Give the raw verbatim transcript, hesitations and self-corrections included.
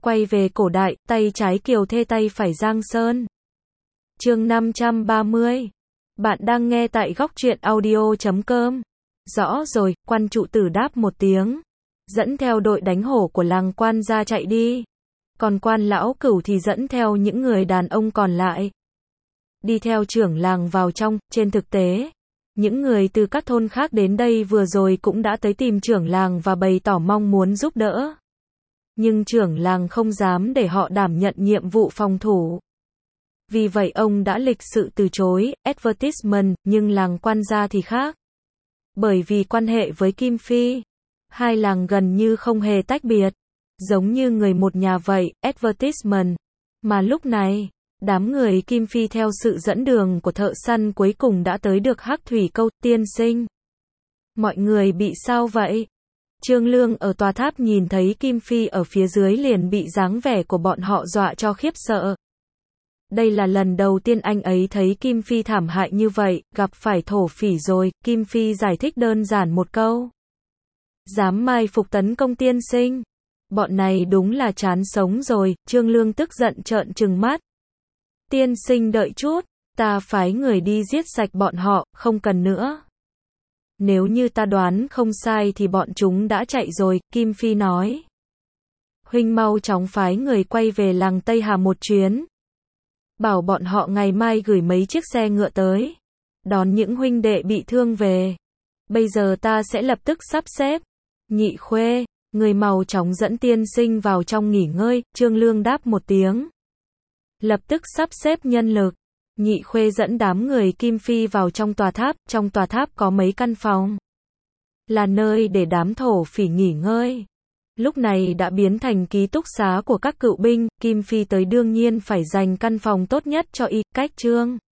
quay về cổ đại, tay trái Kiều Thê tay phải Giang Sơn. Chương năm trăm ba mươi. Bạn đang nghe tại góc truyện audio chấm com. Rõ rồi, quan trụ tử đáp một tiếng, dẫn theo đội đánh hổ của làng Quan ra chạy đi. Còn Quan lão cửu thì dẫn theo những người đàn ông còn lại, đi theo trưởng làng vào trong. Trên thực tế, những người từ các thôn khác đến đây vừa rồi cũng đã tới tìm trưởng làng và bày tỏ mong muốn giúp đỡ. Nhưng trưởng làng không dám để họ đảm nhận nhiệm vụ phòng thủ. Vì vậy ông đã lịch sự từ chối advertisement, nhưng làng Quan gia thì khác. Bởi vì quan hệ với Kim Phi, hai làng gần như không hề tách biệt, giống như người một nhà vậy, advertisement. Mà lúc này, đám người Kim Phi theo sự dẫn đường của thợ săn cuối cùng đã tới được Hắc Thủy Câu. Tiên sinh, mọi người bị sao vậy? Trương Lương ở tòa tháp nhìn thấy Kim Phi ở phía dưới liền bị dáng vẻ của bọn họ dọa cho khiếp sợ. Đây là lần đầu tiên anh ấy thấy Kim Phi thảm hại như vậy, gặp phải thổ phỉ rồi. Kim Phi giải thích đơn giản một câu. Dám mai phục tấn công tiên sinh. Bọn này đúng là chán sống rồi. Trương Lương tức giận trợn trừng mắt. Tiên sinh đợi chút, ta phái người đi giết sạch bọn họ, không cần nữa. Nếu như ta đoán không sai thì bọn chúng đã chạy rồi, Kim Phi nói. Huynh mau chóng phái người quay về làng Tây Hà một chuyến. Bảo bọn họ ngày mai gửi mấy chiếc xe ngựa tới, đón những huynh đệ bị thương về. Bây giờ ta sẽ lập tức sắp xếp. Nhị Khuê, người mau chóng dẫn tiên sinh vào trong nghỉ ngơi. Trương Lương đáp một tiếng, lập tức sắp xếp nhân lực. Nhị Khuê dẫn đám người Kim Phi vào trong tòa tháp. Trong tòa tháp có mấy căn phòng, là nơi để đám thổ phỉ nghỉ ngơi. Lúc này đã biến thành ký túc xá của các cựu binh. Kim Phi tới đương nhiên phải dành căn phòng tốt nhất cho y. Cách Trương